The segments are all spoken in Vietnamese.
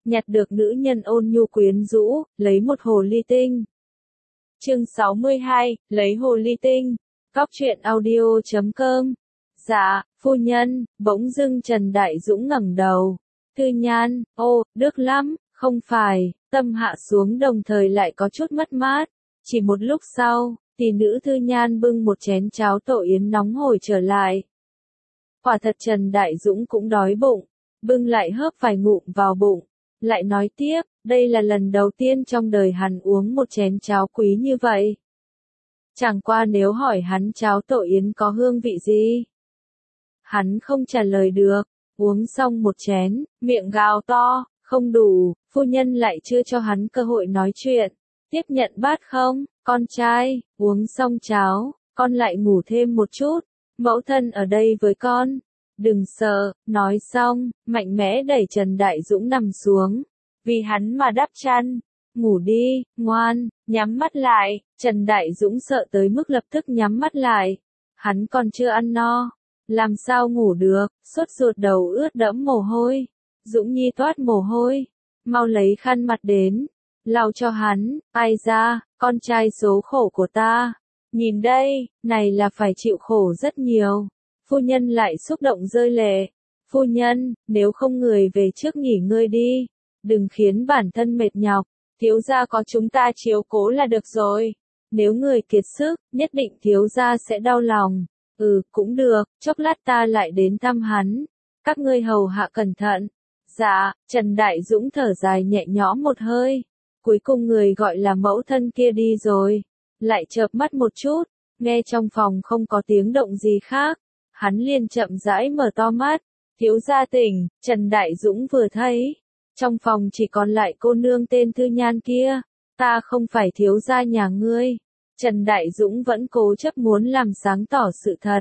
nhặt được nữ nhân ôn nhu quyến rũ, lấy một hồ ly tinh. Chương 62, lấy hồ ly tinh. Cóc truyện audio.com. Dạ, phu nhân. Bỗng dưng Trần Đại Dũng ngẩng đầu. Thư Nhan, ô, đức lắm, không phải. Tâm hạ xuống đồng thời lại có chút mất mát. Chỉ một lúc sau, tỷ nữ Thư Nhan bưng một chén cháo tổ yến nóng hổi trở lại. Quả thật Trần Đại Dũng cũng đói bụng, bưng lại hớp vài ngụm vào bụng, lại nói tiếp, đây là lần đầu tiên trong đời hắn uống một chén cháo quý như vậy. Chẳng qua nếu hỏi hắn cháo tổ yến có hương vị gì, hắn không trả lời được, uống xong một chén, miệng gào to, không đủ, phu nhân lại chưa cho hắn cơ hội nói chuyện. Tiếp nhận bát không, con trai, uống xong cháo, con lại ngủ thêm một chút, mẫu thân ở đây với con. Đừng sợ, nói xong, mạnh mẽ đẩy Trần Đại Dũng nằm xuống, vì hắn mà đắp chăn. Ngủ đi, ngoan, nhắm mắt lại. Trần Đại Dũng sợ tới mức lập tức nhắm mắt lại. Hắn còn chưa ăn no, làm sao ngủ được, sốt ruột đầu ướt đẫm mồ hôi. Dũng Nhi toát mồ hôi, mau lấy khăn mặt đến, lau cho hắn. Ai ra, con trai số khổ của ta. Nhìn đây, này là phải chịu khổ rất nhiều. Phu nhân lại xúc động rơi lệ. Phu nhân, nếu không người về trước nghỉ ngơi đi, đừng khiến bản thân mệt nhọc, thiếu gia có chúng ta chiếu cố là được rồi. Nếu người kiệt sức, nhất định thiếu gia sẽ đau lòng. Cũng được, chốc lát ta lại đến thăm hắn. Các ngươi hầu hạ cẩn thận. Dạ, Trần Đại Dũng thở dài nhẹ nhõm một hơi. Cuối cùng người gọi là mẫu thân kia đi rồi. Lại chợp mắt một chút, nghe trong phòng không có tiếng động gì khác. Hắn liền chậm rãi mở to mắt. Thiếu gia tỉnh, Trần Đại Dũng vừa thấy. Trong phòng chỉ còn lại cô nương tên Thư Nhan kia. Ta không phải thiếu gia nhà ngươi. Trần Đại Dũng vẫn cố chấp muốn làm sáng tỏ sự thật.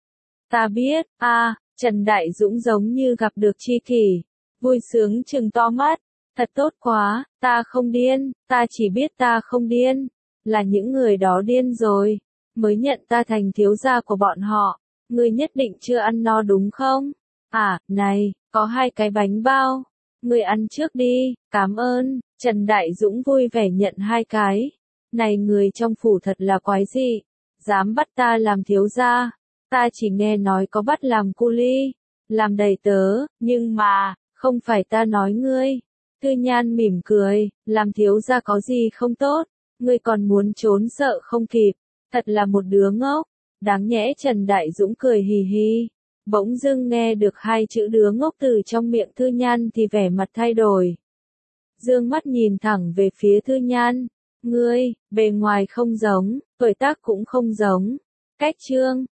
Ta biết, Trần Đại Dũng giống như gặp được tri kỷ. Vui sướng trừng to mắt. Thật tốt quá, ta không điên, ta chỉ biết ta không điên. Là những người đó điên rồi, mới nhận ta thành thiếu gia của bọn họ. Ngươi nhất định chưa ăn no đúng không? Này, có 2 cái bánh bao. Ngươi ăn trước đi, cảm ơn. Trần Đại Dũng vui vẻ nhận 2 cái. Này người trong phủ thật là quái dị. Dám bắt ta làm thiếu gia. Ta chỉ nghe nói có bắt làm cu ly, làm đầy tớ, nhưng mà, không phải ta nói ngươi. Thư Nhan mỉm cười, làm thiếu gia có gì không tốt. Ngươi còn muốn trốn sợ không kịp. Thật là một đứa ngốc. Đáng nhẽ Trần Đại Dũng cười hì hì. Bỗng dưng nghe được 2 chữ đứa ngốc từ trong miệng Thư Nhan thì vẻ mặt thay đổi. Dương mắt nhìn thẳng về phía Thư Nhan. Ngươi, bề ngoài không giống, tuổi tác cũng không giống. Cách trương,